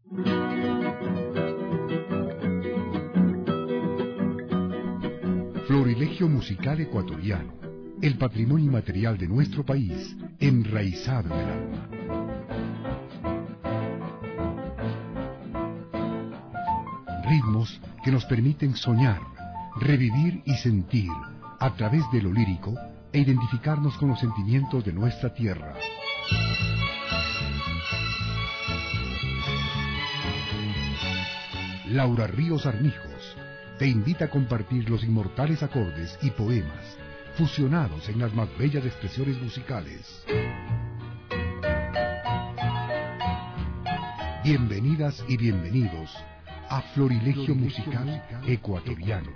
Florilegio musical ecuatoriano, el patrimonio inmaterial de nuestro país, enraizado en el alma. Ritmos que nos permiten soñar, revivir y sentir a través de lo lírico e identificarnos con los sentimientos de nuestra tierra. Laura Ríos Armijos te invita a compartir los inmortales acordes y poemas fusionados en las más bellas expresiones musicales. Bienvenidas y bienvenidos a Florilegio Musical Ecuatoriano.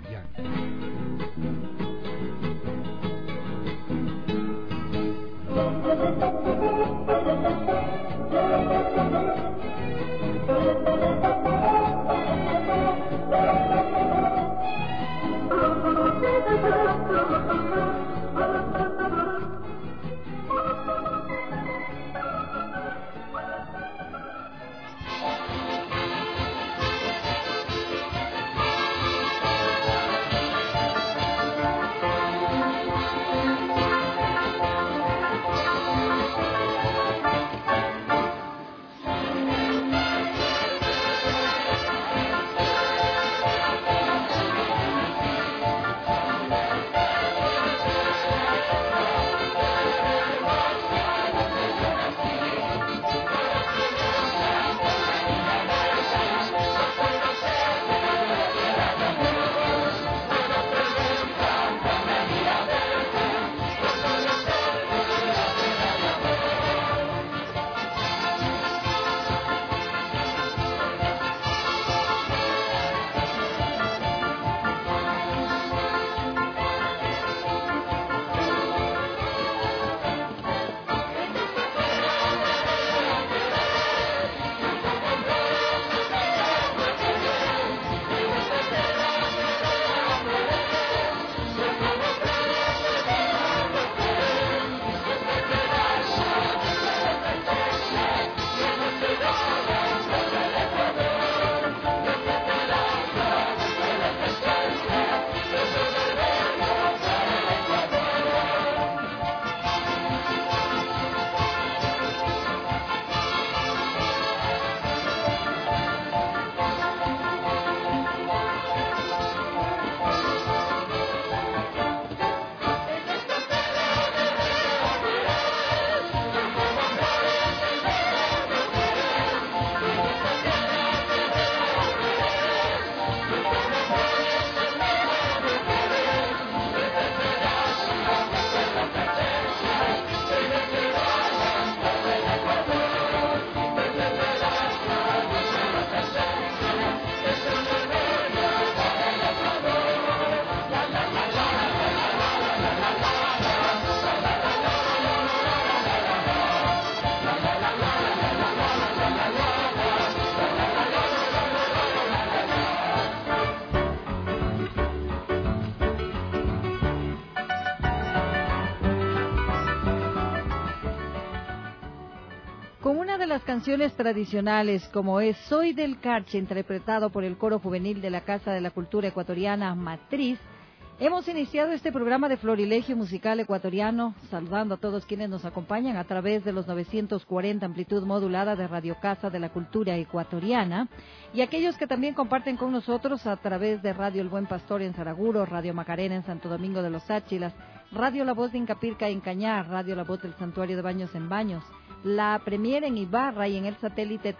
Las canciones tradicionales como es Soy del Carche, interpretado por el coro juvenil de la Casa de la Cultura Ecuatoriana Matriz, hemos iniciado este programa de Florilegio Musical Ecuatoriano, saludando a todos quienes nos acompañan a través de los 940 amplitud modulada de Radio Casa de la Cultura Ecuatoriana y aquellos que también comparten con nosotros a través de Radio El Buen Pastor en Saraguro, Radio Macarena en Santo Domingo de los Áchilas, Radio La Voz de Incapirca en Cañar, Radio La Voz del Santuario de Baños en Baños, la Premier en Ibarra y en el satélite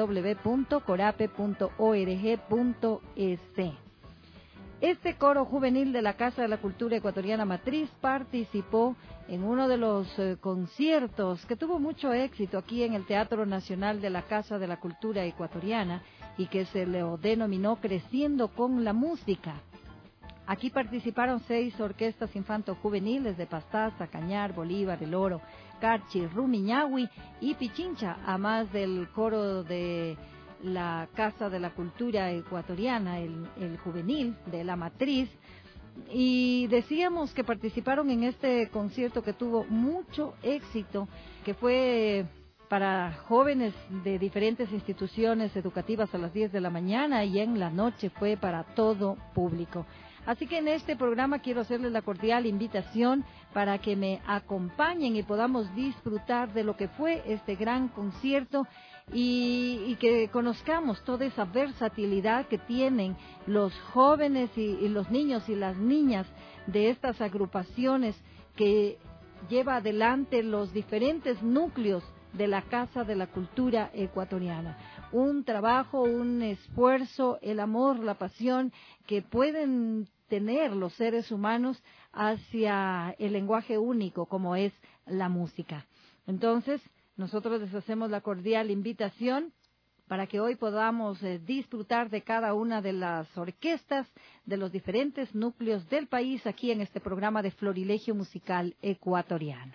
www.corape.org.es. Este coro juvenil de la Casa de la Cultura Ecuatoriana Matriz participó en uno de los conciertos que tuvo mucho éxito aquí en el Teatro Nacional de la Casa de la Cultura Ecuatoriana y que se le denominó Creciendo con la Música. Aquí participaron 6 orquestas infanto-juveniles de Pastaza, Cañar, Bolívar, El Oro, Carchi, Rumiñahui y Pichincha, a más del coro de la Casa de la Cultura Ecuatoriana, el juvenil de la Matriz. Y decíamos que participaron en este concierto que tuvo mucho éxito, que fue para jóvenes de diferentes instituciones educativas a las 10 de la mañana y en la noche fue para todo público. Así que en este programa quiero hacerles la cordial invitación para que me acompañen y podamos disfrutar de lo que fue este gran concierto y que conozcamos toda esa versatilidad que tienen los jóvenes y los niños y las niñas de estas agrupaciones que lleva adelante los diferentes núcleos de la Casa de la Cultura Ecuatoriana. Un trabajo, un esfuerzo, el amor, la pasión que pueden tener los seres humanos hacia el lenguaje único como es la música. Entonces, nosotros les hacemos la cordial invitación para que hoy podamos disfrutar de cada una de las orquestas de los diferentes núcleos del país aquí en este programa de Florilegio Musical Ecuatoriano.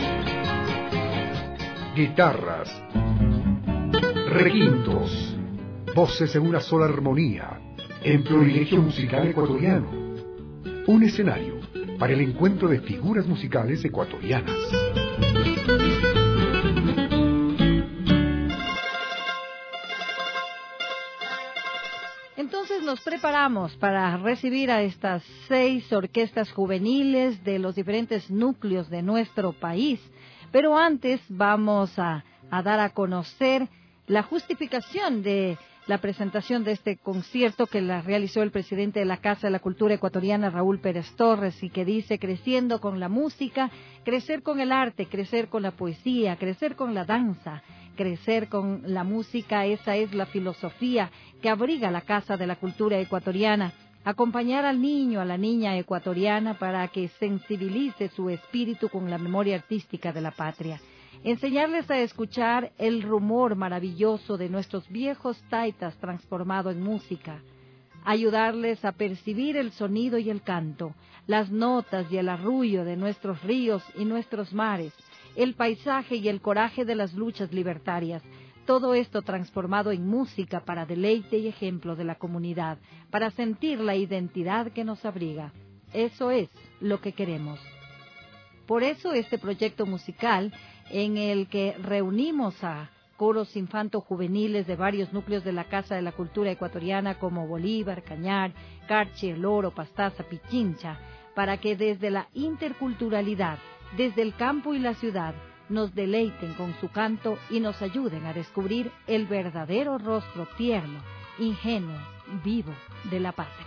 Guitarras, requintos, voces en una sola armonía, en Florilegio Musical Ecuatoriano. Un escenario para el encuentro de figuras musicales ecuatorianas. Entonces nos preparamos para recibir a estas 6 orquestas juveniles de los diferentes núcleos de nuestro país. Pero antes vamos a dar a conocer la justificación de la presentación de este concierto que la realizó el presidente de la Casa de la Cultura Ecuatoriana, Raúl Pérez Torres, y que dice: creciendo con la música, crecer con el arte, crecer con la poesía, crecer con la danza, crecer con la música. Esa es la filosofía que abriga la Casa de la Cultura Ecuatoriana. Acompañar al niño, a la niña ecuatoriana para que sensibilice su espíritu con la memoria artística de la patria. Enseñarles a escuchar el rumor maravilloso de nuestros viejos taitas transformado en música. Ayudarles a percibir el sonido y el canto, las notas y el arrullo de nuestros ríos y nuestros mares, el paisaje y el coraje de las luchas libertarias. Todo esto transformado en música para deleite y ejemplo de la comunidad, para sentir la identidad que nos abriga. Eso es lo que queremos. Por eso este proyecto musical, en el que reunimos a coros infanto-juveniles de varios núcleos de la Casa de la Cultura Ecuatoriana como Bolívar, Cañar, Carchi, El Oro, Pastaza, Pichincha, para que desde la interculturalidad, desde el campo y la ciudad, nos deleiten con su canto y nos ayuden a descubrir el verdadero rostro tierno, ingenuo, vivo de la patria.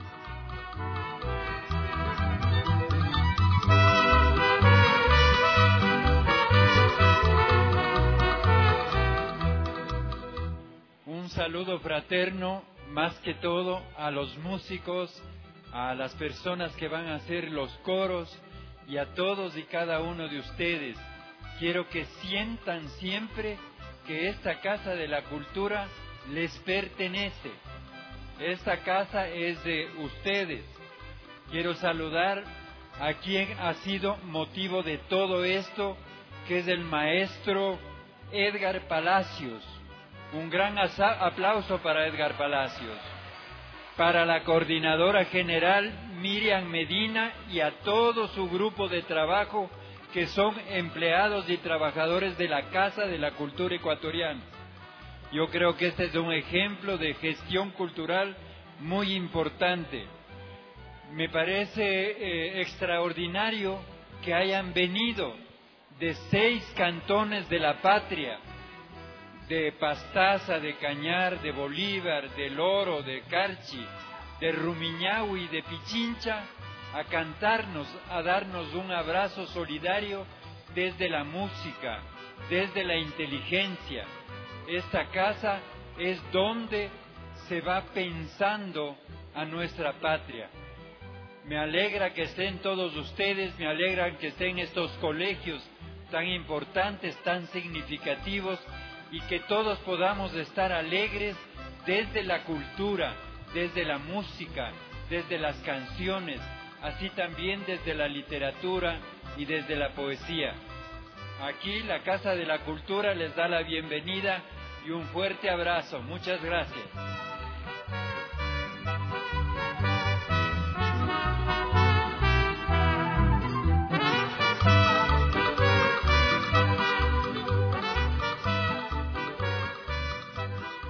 Un saludo fraterno, más que todo, a los músicos, a las personas que van a hacer los coros y a todos y cada uno de ustedes. Quiero que sientan siempre que esta Casa de la Cultura les pertenece. Esta casa es de ustedes. Quiero saludar a quien ha sido motivo de todo esto, que es el maestro Edgar Palacios. Un gran aplauso para Edgar Palacios. Para la coordinadora general Miriam Medina y a todo su grupo de trabajo, que son empleados y trabajadores de la Casa de la Cultura Ecuatoriana. Yo creo que este es un ejemplo de gestión cultural muy importante. Me parece extraordinario que hayan venido de 6 cantones de la patria, de Pastaza, de Cañar, de Bolívar, del Oro, de Carchi, de Rumiñahui y de Pichincha, a cantarnos, a darnos un abrazo solidario desde la música, desde la inteligencia. Esta casa es donde se va pensando a nuestra patria. Me alegra que estén todos ustedes, me alegra que estén estos colegios tan importantes, tan significativos, y que todos podamos estar alegres desde la cultura, desde la música, desde las canciones, así también desde la literatura y desde la poesía. Aquí la Casa de la Cultura les da la bienvenida y un fuerte abrazo. Muchas gracias.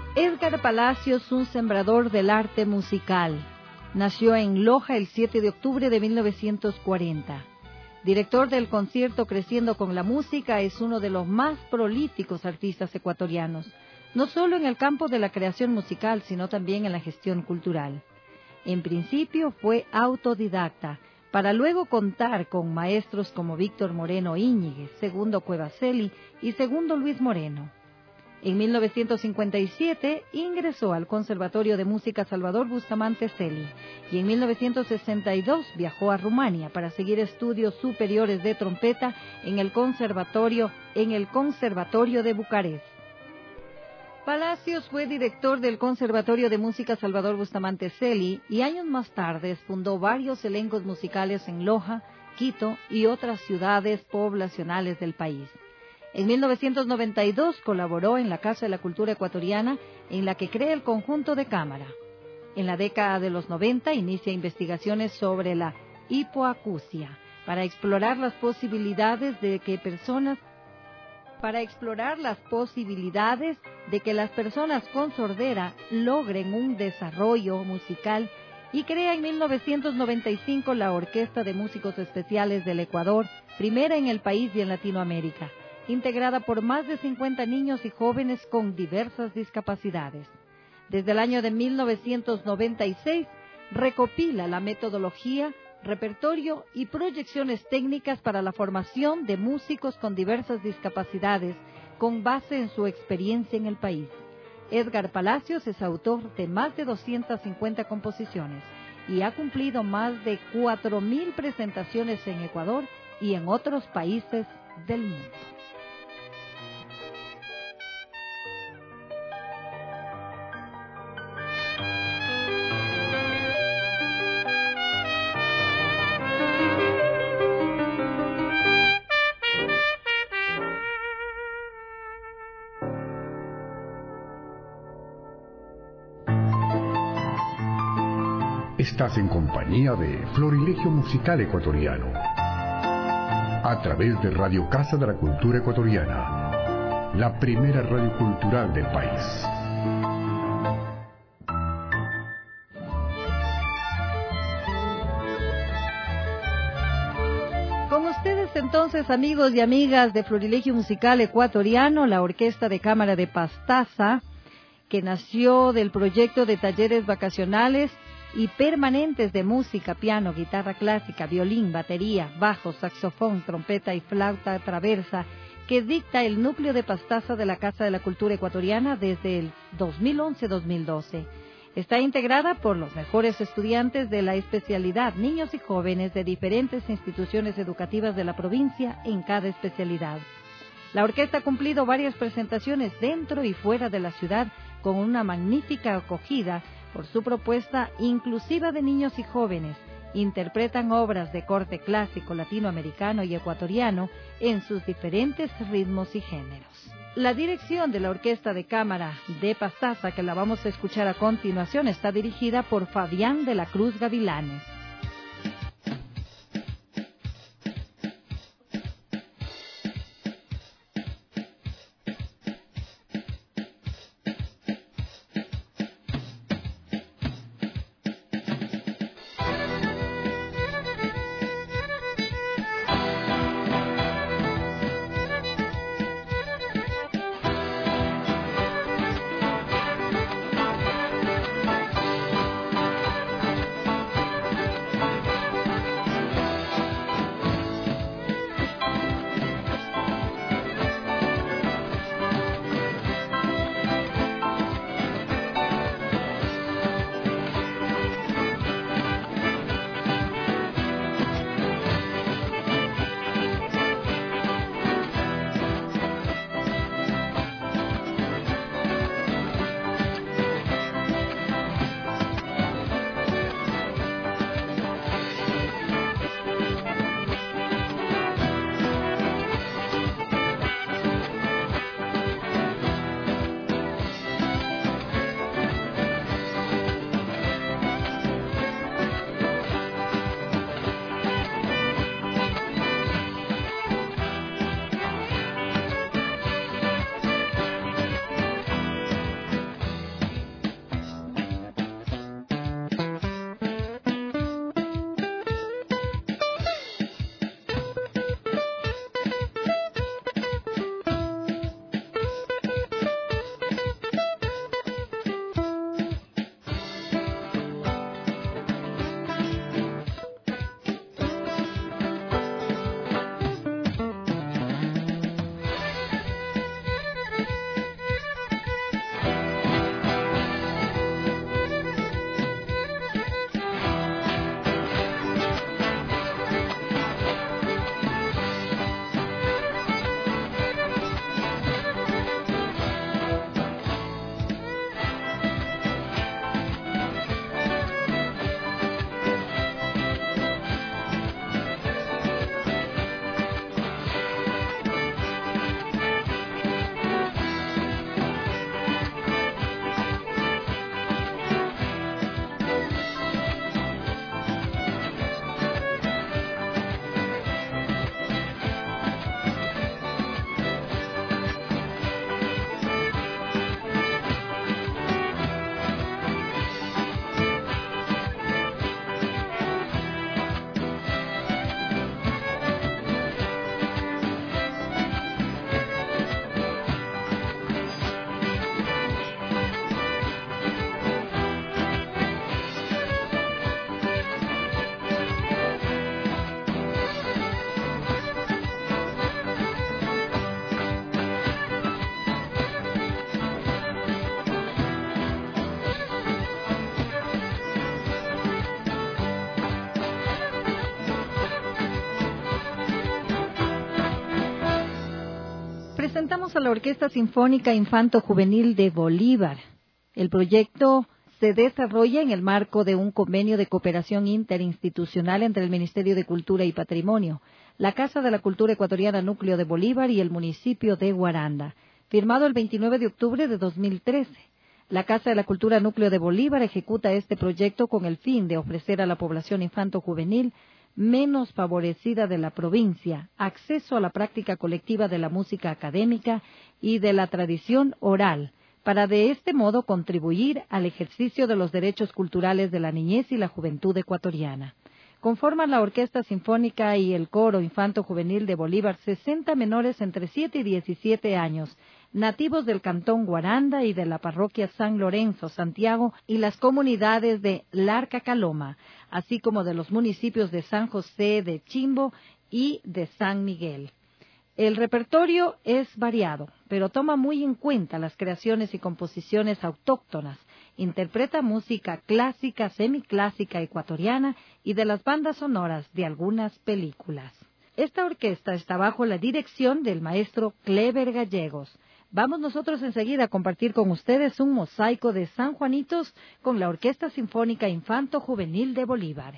Edgar Palacios, un sembrador del arte musical. Nació en Loja el 7 de octubre de 1940. Director del concierto Creciendo con la Música, es uno de los más prolíficos artistas ecuatorianos, no solo en el campo de la creación musical, sino también en la gestión cultural. En principio fue autodidacta, para luego contar con maestros como Víctor Moreno Íñiguez, Segundo Cuevaceli y Segundo Luis Moreno. En 1957 ingresó al Conservatorio de Música Salvador Bustamante Celi y en 1962 viajó a Rumania para seguir estudios superiores de trompeta en el Conservatorio de Bucarest. Palacios fue director del Conservatorio de Música Salvador Bustamante Celi y años más tarde fundó varios elencos musicales en Loja, Quito y otras ciudades poblacionales del país. En 1992 colaboró en la Casa de la Cultura Ecuatoriana, en la que crea el conjunto de cámara. En la década de los 90 inicia investigaciones sobre la hipoacusia para explorar las posibilidades de que las personas con sordera logren un desarrollo musical y crea en 1995 la Orquesta de Músicos Especiales del Ecuador, primera en el país y en Latinoamérica, integrada por más de 50 niños y jóvenes con diversas discapacidades. Desde el año de 1996 recopila la metodología, repertorio y proyecciones técnicas para la formación de músicos con diversas discapacidades, con base en su experiencia en el país. Edgar Palacios es autor de más de 250 composiciones y ha cumplido más de 4.000 presentaciones en Ecuador y en otros países del mundo. Estás en compañía de Florilegio Musical Ecuatoriano, a través de Radio Casa de la Cultura Ecuatoriana, la primera radio cultural del país. Con ustedes entonces, amigos y amigas de Florilegio Musical Ecuatoriano, la Orquesta de Cámara de Pastaza, que nació del proyecto de talleres vacacionales y permanentes de música, piano, guitarra clásica, violín, batería, bajo, saxofón, trompeta y flauta traversa, que dicta el núcleo de Pastaza de la Casa de la Cultura Ecuatoriana desde el 2011-2012. Está integrada por los mejores estudiantes de la especialidad, niños y jóvenes de diferentes instituciones educativas de la provincia en cada especialidad. La orquesta ha cumplido varias presentaciones dentro y fuera de la ciudad con una magnífica acogida por su propuesta inclusiva de niños y jóvenes. Interpretan obras de corte clásico, latinoamericano y ecuatoriano en sus diferentes ritmos y géneros. La dirección de la Orquesta de Cámara de Pastaza, que la vamos a escuchar a continuación, está dirigida por Fabián de la Cruz Gavilanes. Saludamos a la Orquesta Sinfónica Infanto Juvenil de Bolívar. El proyecto se desarrolla en el marco de un convenio de cooperación interinstitucional entre el Ministerio de Cultura y Patrimonio, la Casa de la Cultura Ecuatoriana Núcleo de Bolívar y el municipio de Guaranda, firmado el 29 de octubre de 2013. La Casa de la Cultura Núcleo de Bolívar ejecuta este proyecto con el fin de ofrecer a la población infanto-juvenil menos favorecida de la provincia acceso a la práctica colectiva de la música académica y de la tradición oral, para de este modo contribuir al ejercicio de los derechos culturales de la niñez y la juventud ecuatoriana. Conforman la Orquesta Sinfónica y el Coro Infanto Juvenil de Bolívar 60 menores entre 7 y 17 años, nativos del Cantón Guaranda y de la Parroquia San Lorenzo, Santiago, y las comunidades de Larca Caloma, así como de los municipios de San José de Chimbo y de San Miguel. El repertorio es variado, pero toma muy en cuenta las creaciones y composiciones autóctonas. Interpreta música clásica, semiclásica ecuatoriana y de las bandas sonoras de algunas películas. Esta orquesta está bajo la dirección del maestro Clever Gallegos. Vamos nosotros enseguida a compartir con ustedes un mosaico de San Juanitos con la Orquesta Sinfónica Infanto Juvenil de Bolívar.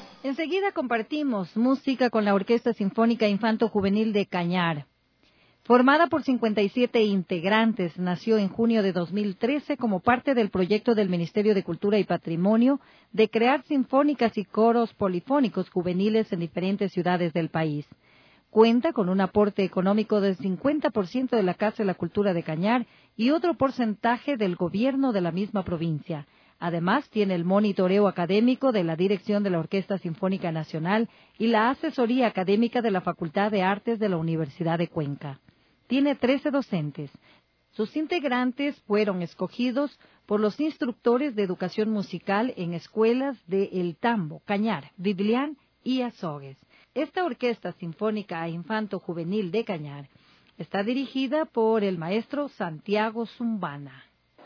Enseguida compartimos música con la Orquesta Sinfónica Infanto Juvenil de Cañar. Formada por 57 integrantes, nació en junio de 2013 como parte del proyecto del Ministerio de Cultura y Patrimonio de crear sinfónicas y coros polifónicos juveniles en diferentes ciudades del país. Cuenta con un aporte económico del 50% de la Casa de la Cultura de Cañar y otro porcentaje del gobierno de la misma provincia. Además, tiene el monitoreo académico de la dirección de la Orquesta Sinfónica Nacional y la asesoría académica de la Facultad de Artes de la Universidad de Cuenca. Tiene 13 docentes. Sus integrantes fueron escogidos por los instructores de educación musical en escuelas de El Tambo, Cañar, Biblián y Azogues. Esta Orquesta Sinfónica Infanto-Juvenil de Cañar está dirigida por el maestro Santiago Zumbana.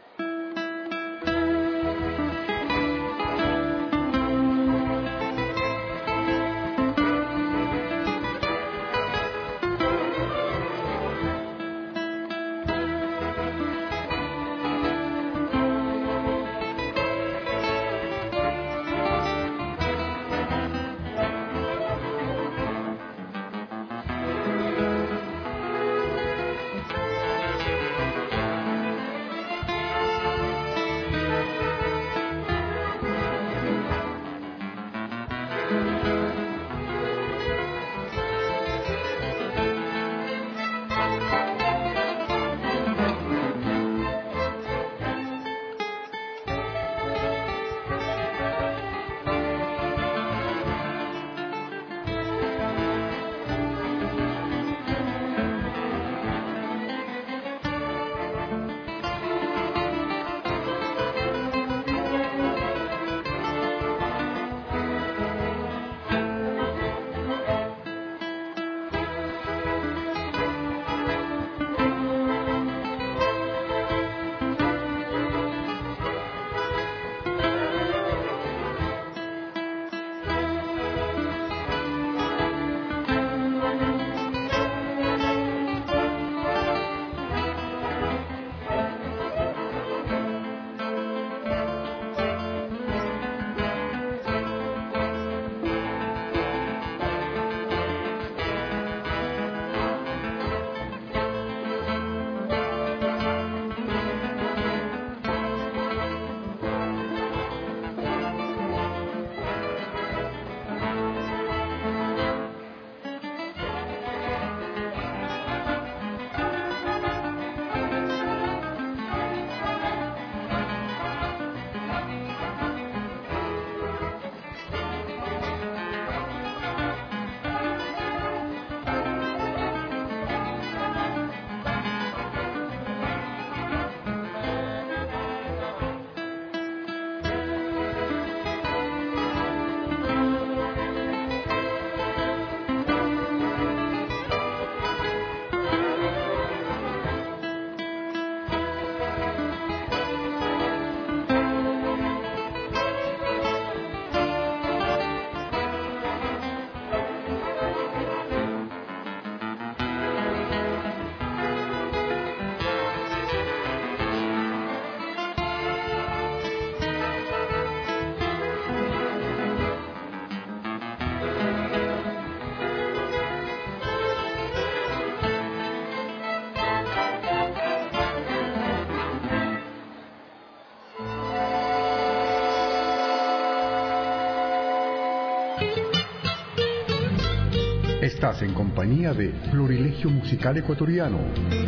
Estás en compañía de Florilegio Musical Ecuatoriano.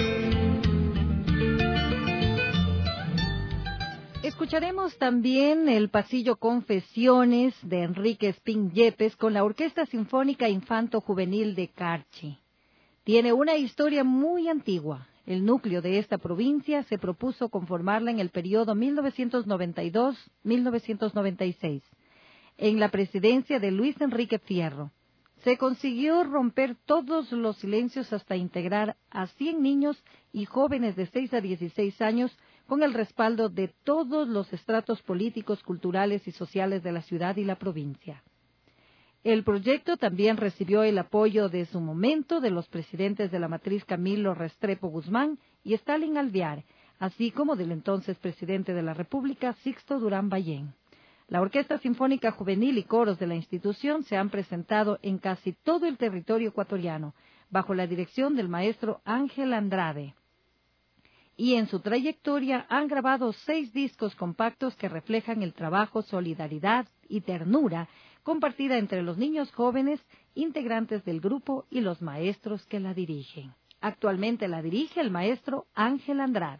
Escucharemos también el pasillo Confesiones de Enrique Espín Yepes con la Orquesta Sinfónica Infanto Juvenil de Carchi. Tiene una historia muy antigua. El núcleo de esta provincia se propuso conformarla en el periodo 1992-1996, en la presidencia de Luis Enrique Fierro. Se consiguió romper todos los silencios hasta integrar a 100 niños y jóvenes de 6 a 16 años con el respaldo de todos los estratos políticos, culturales y sociales de la ciudad y la provincia. El proyecto también recibió el apoyo de su momento de los presidentes de la matriz Camilo Restrepo Guzmán y Stalin Alvear, así como del entonces presidente de la República, Sixto Durán Ballén. La Orquesta Sinfónica Juvenil y coros de la institución se han presentado en casi todo el territorio ecuatoriano, bajo la dirección del maestro Ángel Andrade. Y en su trayectoria han grabado 6 discos compactos que reflejan el trabajo, solidaridad y ternura compartida entre los niños jóvenes, integrantes del grupo y los maestros que la dirigen. Actualmente la dirige el maestro Ángel Andrade.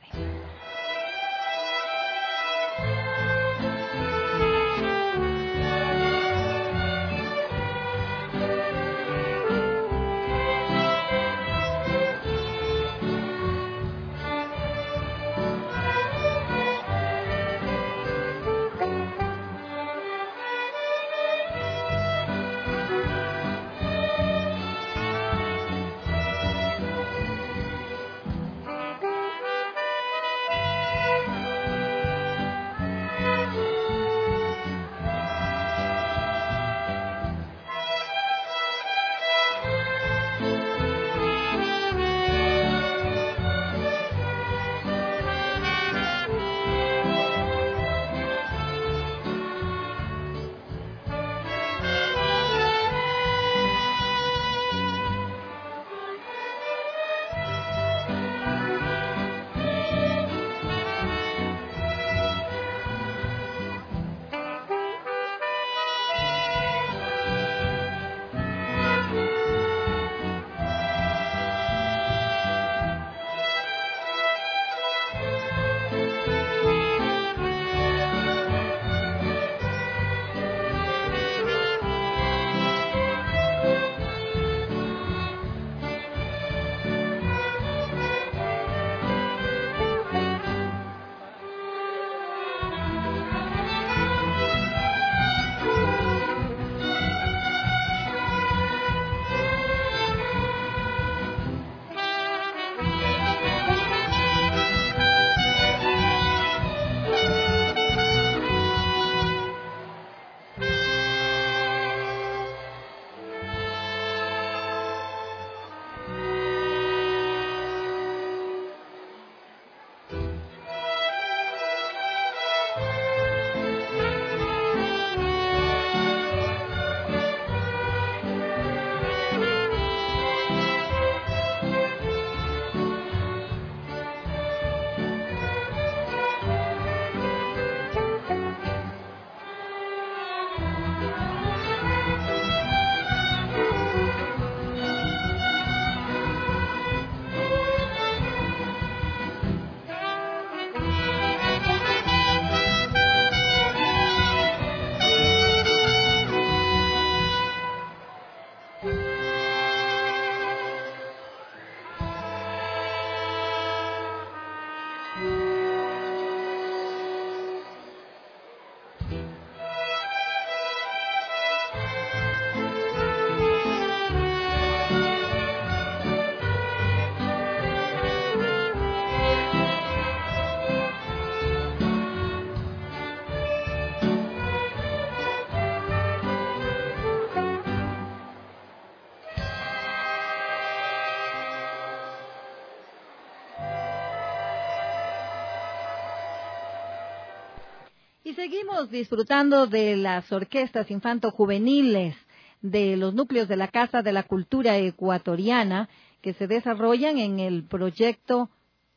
Y seguimos disfrutando de las orquestas infanto-juveniles de los núcleos de la Casa de la Cultura Ecuatoriana que se desarrollan en el proyecto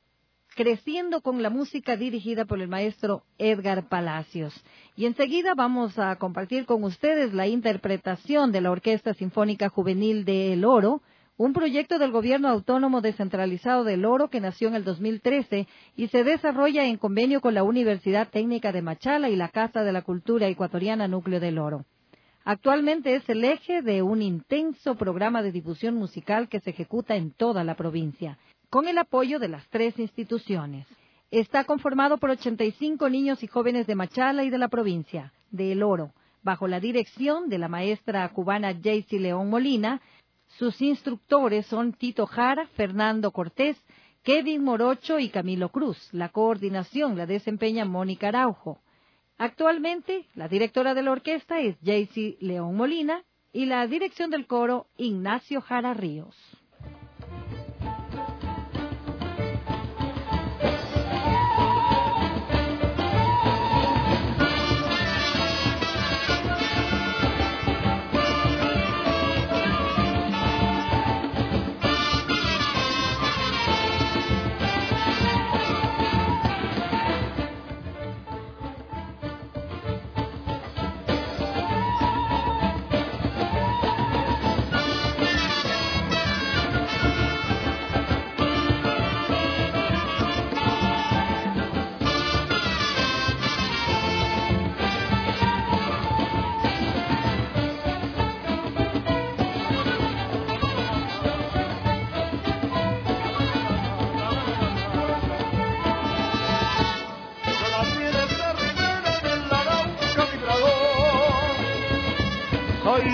Creciendo con la Música, dirigida por el maestro Edgar Palacios. Y enseguida vamos a compartir con ustedes la interpretación de la Orquesta Sinfónica Juvenil de El Oro, un proyecto del Gobierno Autónomo Descentralizado del Oro que nació en el 2013 y se desarrolla en convenio con la Universidad Técnica de Machala y la Casa de la Cultura Ecuatoriana Núcleo del Oro. Actualmente es el eje de un intenso programa de difusión musical que se ejecuta en toda la provincia, con el apoyo de las 3 instituciones. Está conformado por 85 niños y jóvenes de Machala y de la provincia de El Oro, bajo la dirección de la maestra cubana Jaycee León Molina. Sus instructores son Tito Jara, Fernando Cortés, Kevin Morocho y Camilo Cruz. La coordinación la desempeña Mónica Araujo. Actualmente, la directora de la orquesta es Jaycee León Molina y la dirección del coro Ignacio Jara Ríos.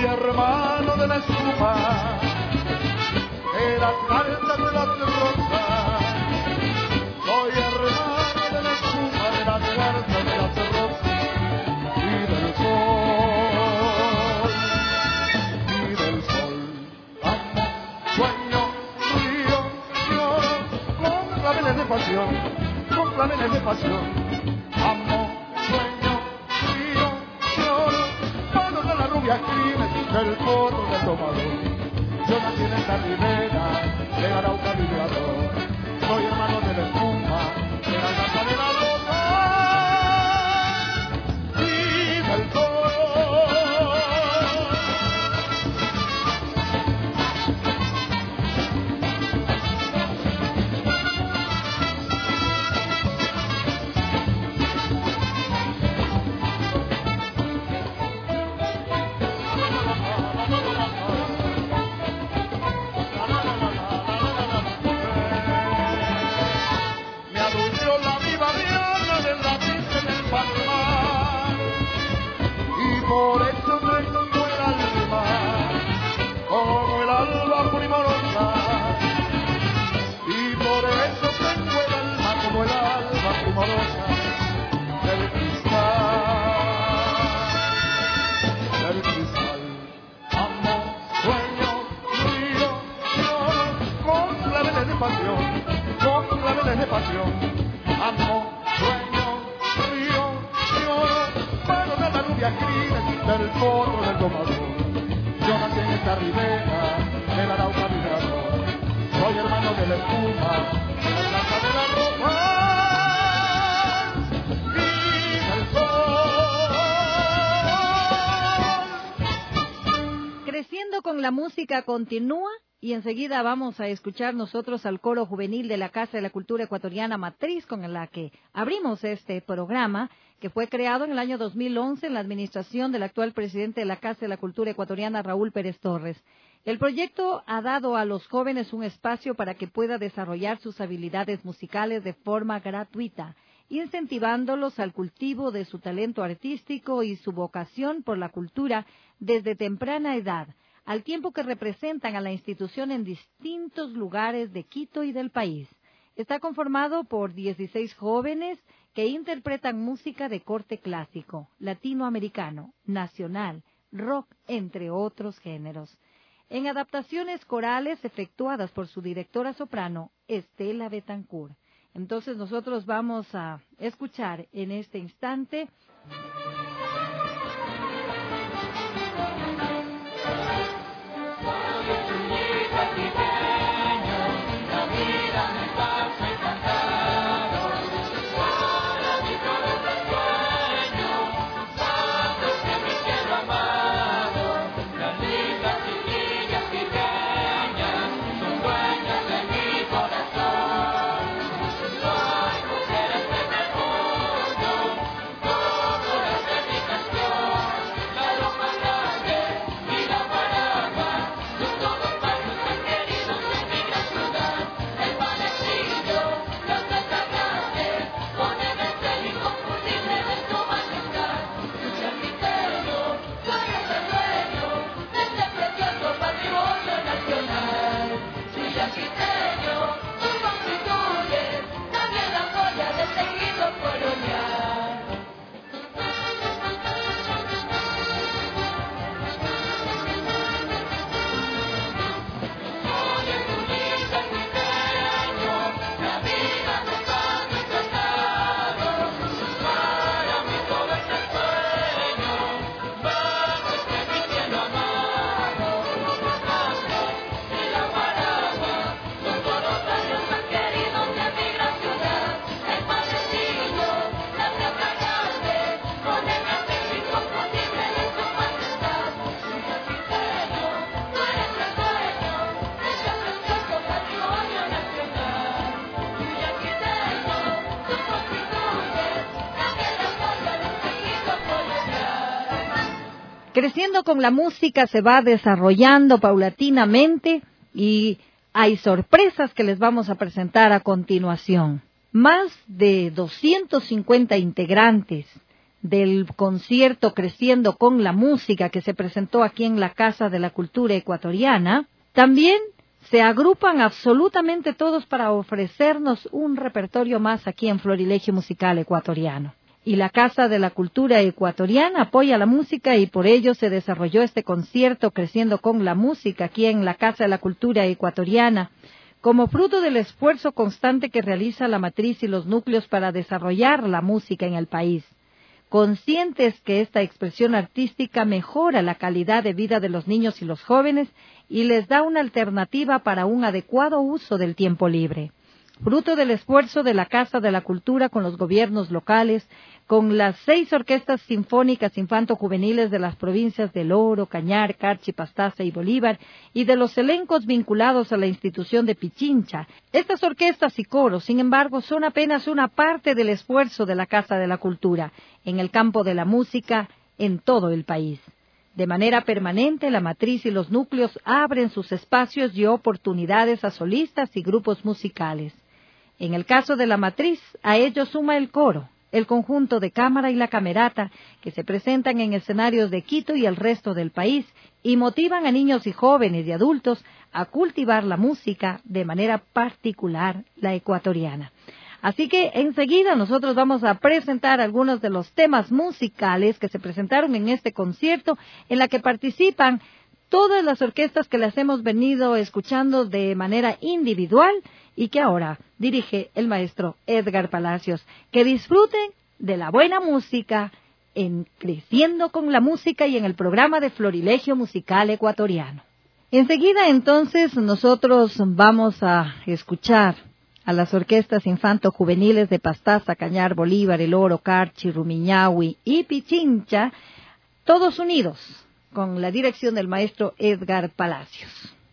hermano de la espuma, de las cartas de las rosas. Soy hermano de la espuma, de las cartas de las rosas y del sol, amo, sueño, río, lloro, con claveles de pasión, con claveles de pasión. Amo, sueño, río, lloro, manos de la rubia crines del potro del tomador. Yo nací en esta ribera, de Arauca vibrador. Soy hermano de la espuma, de la casa de la rosa y del sol. Por eso tengo el alma como el alba primorosa, y por eso tengo el alma como el alba primorosa del cristal. Amo, sueño, río, lloro, con claveles de pasión, con claveles de pasión. Amo, sueño, río, lloro, mano de la rubia crines del potro del tomador. Yo nací en esta ribera, del Arauca vibrador. Soy hermano de la espuma, de la casa de la rosa y del sol. Creciendo con la música continúa y enseguida vamos a escuchar nosotros al coro juvenil de la Casa de la Cultura Ecuatoriana Matriz, con la que abrimos este programa, que fue creado en el año 2011 en la administración del actual presidente de la Casa de la Cultura Ecuatoriana, Raúl Pérez Torres. El proyecto ha dado a los jóvenes un espacio para que puedan desarrollar sus habilidades musicales de forma gratuita, incentivándolos al cultivo de su talento artístico y su vocación por la cultura desde temprana edad, al tiempo que representan a la institución en distintos lugares de Quito y del país. Está conformado por 16 jóvenes que interpretan música de corte clásico, latinoamericano, nacional, rock, entre otros géneros, en adaptaciones corales efectuadas por su directora soprano, Estela Betancourt. Entonces nosotros vamos a escuchar en este instante creciendo con la música, se va desarrollando paulatinamente y hay sorpresas que les vamos a presentar a continuación. Más de 250 integrantes del concierto Creciendo con la Música que se presentó aquí en la Casa de la Cultura Ecuatoriana, también se agrupan absolutamente todos para ofrecernos un repertorio más aquí en Florilegio Musical Ecuatoriano. Y la Casa de la Cultura Ecuatoriana apoya la música y por ello se desarrolló este concierto Creciendo con la Música aquí en la Casa de la Cultura Ecuatoriana, como fruto del esfuerzo constante que realiza la matriz y los núcleos para desarrollar la música en el país, conscientes que esta expresión artística mejora la calidad de vida de los niños y los jóvenes y les da una alternativa para un adecuado uso del tiempo libre. Fruto del esfuerzo de la Casa de la Cultura con los gobiernos locales, con las 6 orquestas sinfónicas infanto-juveniles de las provincias del Oro, Cañar, Carchi, Pastaza y Bolívar, y de los elencos vinculados a la institución de Pichincha. Estas orquestas y coros, sin embargo, son apenas una parte del esfuerzo de la Casa de la Cultura en el campo de la música en todo el país. De manera permanente, la matriz y los núcleos abren sus espacios y oportunidades a solistas y grupos musicales. En el caso de la matriz, a ello suma el coro, el conjunto de cámara y la camerata, que se presentan en escenarios de Quito y el resto del país, y motivan a niños y jóvenes y adultos a cultivar la música, de manera particular la ecuatoriana. Así que enseguida nosotros vamos a presentar algunos de los temas musicales que se presentaron en este concierto, en la que participan todas las orquestas que las hemos venido escuchando de manera individual y que ahora dirige el maestro Edgar Palacios. Que disfruten de la buena música en Creciendo con la Música y en el programa de Florilegio Musical Ecuatoriano. Enseguida entonces nosotros vamos a escuchar a las orquestas infanto-juveniles de Pastaza, Cañar, Bolívar, El Oro, Carchi, Rumiñahui y Pichincha, todos unidos con la dirección del maestro Edgar Palacios.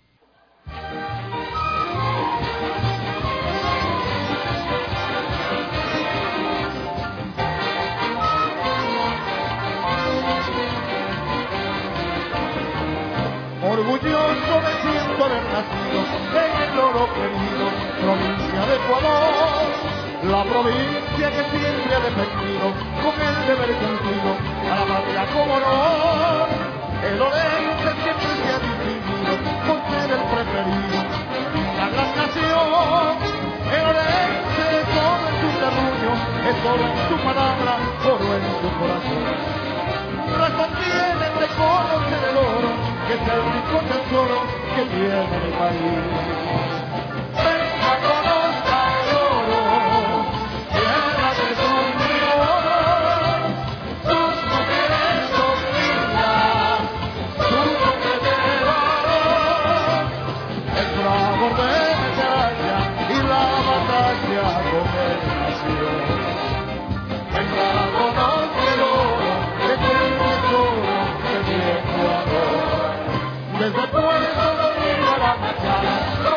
Orgulloso me siento haber nacido en el Oro querido, provincia de Ecuador, la provincia que siempre ha defendido con el deber cumplido a la patria como honor. El orense siempre se ha distinguido por ser el preferido de la gran nación. El orense todo en su terruño, es oro en su palabra, oro en su corazón. Razón tiene de conocer el oro, que es el rico tesoro que tiene el país. Venga, conozca el oro, tierra de donde oro, sus mujeres son lindas, su nombre de valor, el fragor de medalla y la batalla con el nació. Venga, conozca el oro, que es el tesoro que tiene Ecuador. Desde Puerto Domingo a la Machada,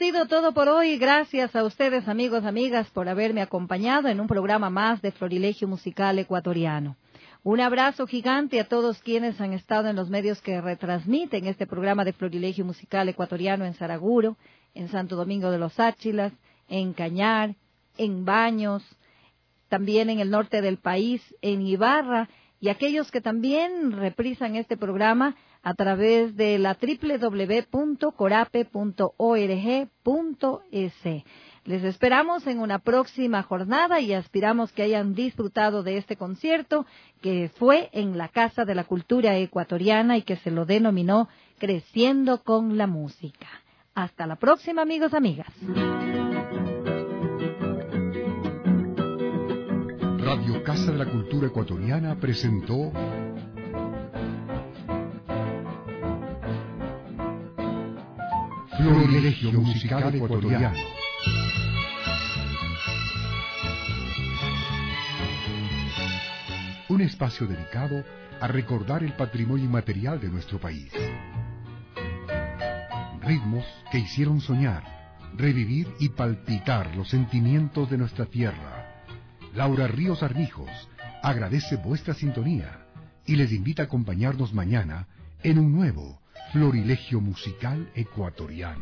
sido todo por hoy. Gracias a ustedes, amigos, amigas, por haberme acompañado en un programa más de Florilegio Musical Ecuatoriano. Un abrazo gigante a todos quienes han estado en los medios que retransmiten este programa de Florilegio Musical Ecuatoriano en Saraguro, en Santo Domingo de los Áchilas, en Cañar, en Baños, también en el norte del país, en Ibarra, y aquellos que también reprisan este programa a través de la www.corape.org.es. Les esperamos en una próxima jornada y aspiramos que hayan disfrutado de este concierto que fue en la Casa de la Cultura Ecuatoriana y que se lo denominó Creciendo con la Música. Hasta la próxima, amigos, amigas. Radio Casa de la Cultura Ecuatoriana presentó Florilegio Musical Ecuatoriano. Un espacio dedicado a recordar el patrimonio inmaterial de nuestro país. Ritmos que hicieron soñar, revivir y palpitar los sentimientos de nuestra tierra. Laura Ríos Armijos agradece vuestra sintonía y les invita a acompañarnos mañana en un nuevo Florilegio Musical Ecuatoriano.